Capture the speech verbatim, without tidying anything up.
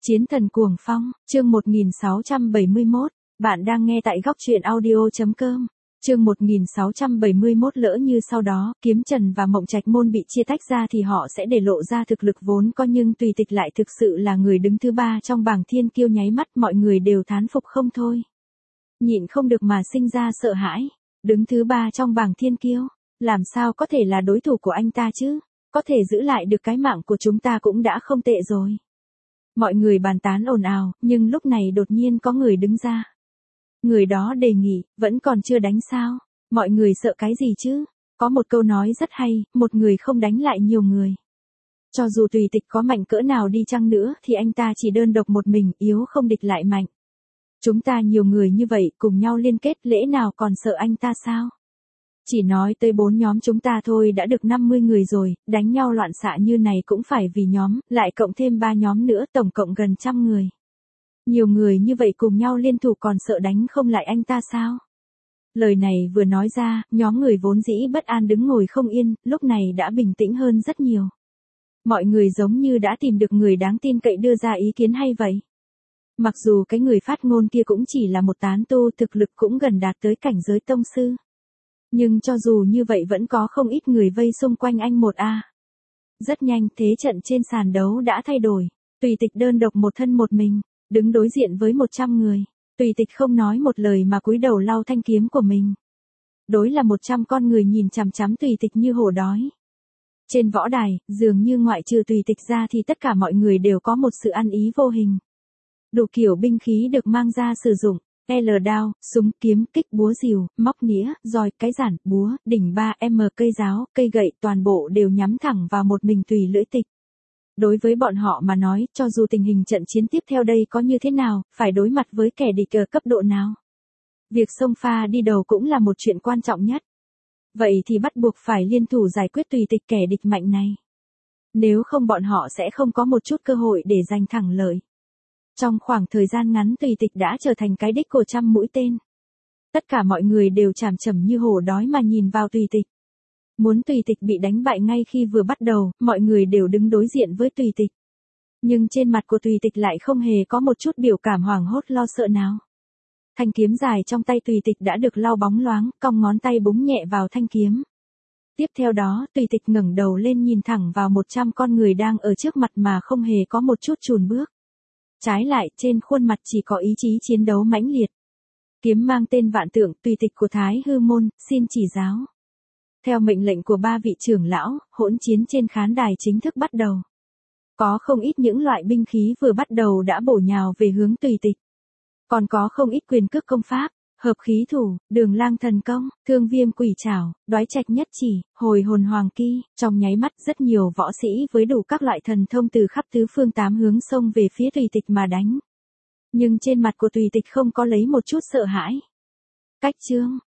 Chiến thần cuồng phong, chương một nghìn sáu trăm bảy mươi mốt, bạn đang nghe tại góc truyện audio.com. Chương một nghìn sáu trăm bảy mươi mốt lỡ như sau đó, Kiếm Trần và Mộng Trạch Môn bị chia tách ra thì họ sẽ để lộ ra thực lực vốn có, nhưng Tùy Tịch lại thực sự là người đứng thứ ba trong bảng thiên kiêu. Nháy mắt mọi người đều thán phục không thôi. Nhịn không được mà sinh ra sợ hãi. Đứng thứ ba trong bảng thiên kiêu, làm sao có thể là đối thủ của anh ta chứ? Có thể giữ lại được cái mạng của chúng ta cũng đã không tệ rồi. Mọi người bàn tán ồn ào, nhưng lúc này đột nhiên có người đứng ra. Người đó đề nghị, vẫn còn chưa đánh sao? Mọi người sợ cái gì chứ? Có một câu nói rất hay, một người không đánh lại nhiều người. Cho dù Tùy Tịch có mạnh cỡ nào đi chăng nữa thì anh ta chỉ đơn độc một mình, yếu không địch lại mạnh. Chúng ta nhiều người như vậy cùng nhau liên kết, lẽ nào còn sợ anh ta sao? Chỉ nói tới bốn nhóm chúng ta thôi đã được năm mươi người rồi, đánh nhau loạn xạ như này cũng phải vì nhóm, lại cộng thêm ba nhóm nữa, tổng cộng gần trăm người. Nhiều người như vậy cùng nhau liên thủ còn sợ đánh không lại anh ta sao? Lời này vừa nói ra, nhóm người vốn dĩ bất an đứng ngồi không yên, lúc này đã bình tĩnh hơn rất nhiều. Mọi người giống như đã tìm được người đáng tin cậy đưa ra ý kiến hay vậy. Mặc dù cái người phát ngôn kia cũng chỉ là một tán tu, thực lực cũng gần đạt tới cảnh giới tông sư. Nhưng cho dù như vậy vẫn có không ít người vây xung quanh anh một a. Rất nhanh thế trận trên sàn đấu đã thay đổi. Tùy Tịch đơn độc một thân một mình, đứng đối diện với một trăm người. Tùy Tịch không nói một lời mà cúi đầu lau thanh kiếm của mình. Đối là một trăm con người nhìn chằm chằm Tùy Tịch như hổ đói. Trên võ đài, dường như ngoại trừ Tùy Tịch ra thì tất cả mọi người đều có một sự ăn ý vô hình. Đủ kiểu binh khí được mang ra sử dụng. L đao, súng, kiếm, kích, búa rìu, móc nĩa, roi, cái giản, búa, đỉnh ba m, cây giáo, cây gậy, toàn bộ đều nhắm thẳng vào một mình Tùy Lưỡi Tịch. Đối với bọn họ mà nói, cho dù tình hình trận chiến tiếp theo đây có như thế nào, phải đối mặt với kẻ địch ở cấp độ nào, việc xông pha đi đầu cũng là một chuyện quan trọng nhất. Vậy thì bắt buộc phải liên thủ giải quyết Tùy Tịch kẻ địch mạnh này. Nếu không bọn họ sẽ không có một chút cơ hội để giành thẳng lợi. Trong khoảng thời gian ngắn Tùy Tịch đã trở thành cái đích của trăm mũi tên. Tất cả mọi người đều chằm chằm như hổ đói mà nhìn vào Tùy Tịch. Muốn Tùy Tịch bị đánh bại ngay khi vừa bắt đầu, mọi người đều đứng đối diện với Tùy Tịch. Nhưng trên mặt của Tùy Tịch lại không hề có một chút biểu cảm hoảng hốt lo sợ nào. Thanh kiếm dài trong tay Tùy Tịch đã được lau bóng loáng, cong ngón tay búng nhẹ vào thanh kiếm. Tiếp theo đó, Tùy Tịch ngẩng đầu lên nhìn thẳng vào một trăm con người đang ở trước mặt mà không hề có một chút chùn bước. Trái lại, trên khuôn mặt chỉ có ý chí chiến đấu mãnh liệt. Kiếm mang tên Vạn Tượng, Tùy Tịch của Thái Hư Môn, xin chỉ giáo. Theo mệnh lệnh của ba vị trưởng lão, hỗn chiến trên khán đài chính thức bắt đầu. Có không ít những loại binh khí vừa bắt đầu đã bổ nhào về hướng Tùy Tịch. Còn có không ít quyền cước công pháp, hợp khí thủ, đường lang thần công, thương viêm quỷ trảo, đoái trạch nhất chỉ, hồi hồn hoàng ki. Trong nháy mắt rất nhiều võ sĩ với đủ các loại thần thông từ khắp tứ phương tám hướng xông về phía Tùy Tịch mà đánh. Nhưng trên mặt của Tùy Tịch không có lấy một chút sợ hãi. Cách chương,